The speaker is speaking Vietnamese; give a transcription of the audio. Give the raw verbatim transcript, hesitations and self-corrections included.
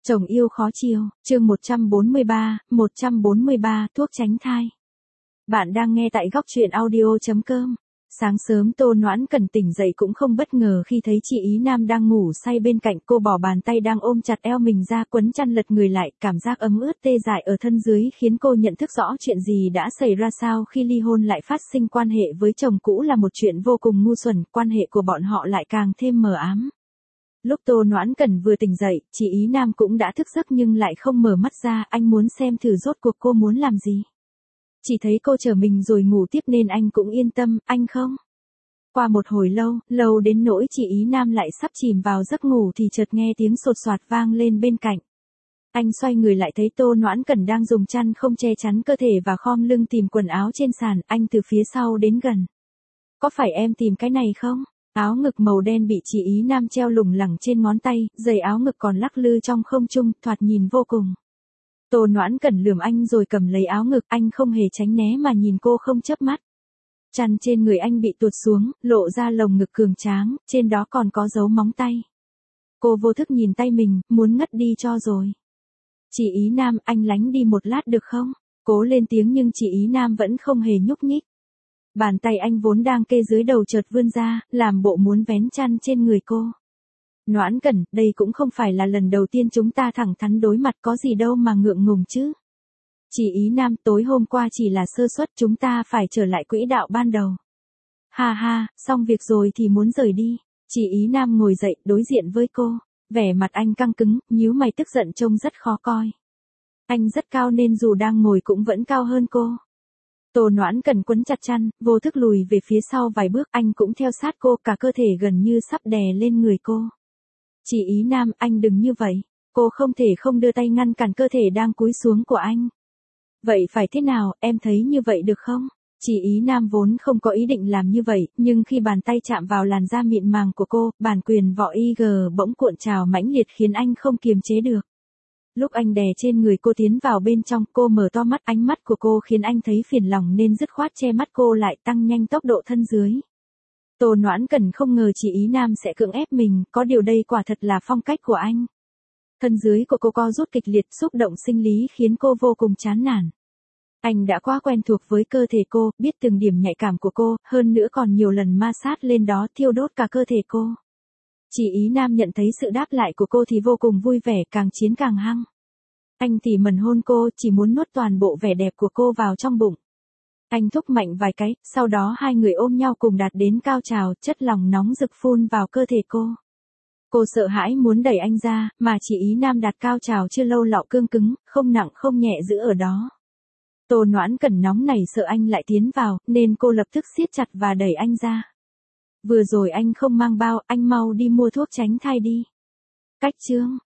Chồng yêu khó chiều, chương một trăm bốn mươi ba, một trăm bốn mươi ba, thuốc tránh thai. Bạn đang nghe tại góc truyện audio chấm com. Sáng sớm Tô Noãn Cần tỉnh dậy cũng không bất ngờ khi thấy chị Ý Nam đang ngủ say bên cạnh. Cô bỏ bàn tay đang ôm chặt eo mình ra, quấn chăn lật người lại, cảm giác ấm ướt tê dại ở thân dưới khiến cô nhận thức rõ chuyện gì đã xảy ra. Sao khi ly hôn lại phát sinh quan hệ với chồng cũ là một chuyện vô cùng ngu xuẩn, quan hệ của bọn họ lại càng thêm mờ ám. Lúc Tô Noãn Cần vừa tỉnh dậy, chị Ý Nam cũng đã thức giấc nhưng lại không mở mắt ra. Anh muốn xem thử rốt cuộc cô muốn làm gì. Chỉ thấy cô chờ mình rồi ngủ tiếp nên anh cũng yên tâm. Anh không. Qua một hồi lâu, lâu đến nỗi chị Ý Nam lại sắp chìm vào giấc ngủ thì chợt nghe tiếng sột soạt vang lên bên cạnh. Anh xoay người lại thấy Tô Noãn Cần đang dùng chăn không che chắn cơ thể và khom lưng tìm quần áo trên sàn. Anh từ phía sau đến gần. Có phải em tìm cái này không? Áo ngực màu đen bị chị Ý Nam treo lủng lẳng trên ngón tay, giày áo ngực còn lắc lư trong không trung, thoạt nhìn vô cùng. Tô Noãn Cần lườm anh rồi cầm lấy áo ngực, anh không hề tránh né mà nhìn cô không chớp mắt. Chăn trên người anh bị tuột xuống, lộ ra lồng ngực cường tráng, trên đó còn có dấu móng tay. Cô vô thức nhìn tay mình, muốn ngất đi cho rồi. Chị Ý Nam, anh lánh đi một lát được không? Cố lên tiếng nhưng chị Ý Nam vẫn không hề nhúc nhích. Bàn tay anh vốn đang kê dưới đầu chợt vươn ra, làm bộ muốn vén chăn trên người cô. Noãn Cần, đây cũng không phải là lần đầu tiên chúng ta thẳng thắn đối mặt, có gì đâu mà ngượng ngùng chứ. Chị Ý Nam, tối hôm qua chỉ là sơ suất, chúng ta phải trở lại quỹ đạo ban đầu. Ha ha, xong việc rồi thì muốn rời đi. Chị Ý Nam ngồi dậy, đối diện với cô. Vẻ mặt anh căng cứng, nhíu mày tức giận trông rất khó coi. Anh rất cao nên dù đang ngồi cũng vẫn cao hơn cô. Tô Noãn Cần quấn chặt chăn, vô thức lùi về phía sau vài bước, anh cũng theo sát cô, cả cơ thể gần như sắp đè lên người cô. Chị Ý Nam, anh đừng như vậy. Cô không thể không đưa tay ngăn cản cơ thể đang cúi xuống của anh. Vậy phải thế nào, em thấy như vậy được không? Chị Ý Nam vốn không có ý định làm như vậy, nhưng khi bàn tay chạm vào làn da mịn màng của cô, bản quyền vỏ i giê bỗng cuộn trào mãnh liệt khiến anh không kiềm chế được. Lúc anh đè trên người cô tiến vào bên trong, cô mở to mắt, ánh mắt của cô khiến anh thấy phiền lòng nên dứt khoát che mắt cô lại, tăng nhanh tốc độ thân dưới. Tô Noãn Cần không ngờ chị Ý Nam sẽ cưỡng ép mình, có điều đây quả thật là phong cách của anh. Thân dưới của cô co rút kịch liệt, xúc động sinh lý khiến cô vô cùng chán nản. Anh đã quá quen thuộc với cơ thể cô, biết từng điểm nhạy cảm của cô, hơn nữa còn nhiều lần ma sát lên đó, thiêu đốt cả cơ thể cô. Chị Ý Nam nhận thấy sự đáp lại của cô thì vô cùng vui vẻ, càng chiến càng hăng. Anh tỉ mẩn hôn cô, chỉ muốn nuốt toàn bộ vẻ đẹp của cô vào trong bụng. Anh thúc mạnh vài cái, sau đó hai người ôm nhau cùng đạt đến cao trào, chất lỏng nóng rực phun vào cơ thể cô. Cô sợ hãi muốn đẩy anh ra, mà chị Ý Nam đạt cao trào chưa lâu lọ cương cứng, không nặng không nhẹ giữ ở đó. Tô Noãn Cần nóng nảy sợ anh lại tiến vào, nên cô lập tức siết chặt và đẩy anh ra. Vừa rồi anh không mang bao, anh mau đi mua thuốc tránh thai đi. Cách chương.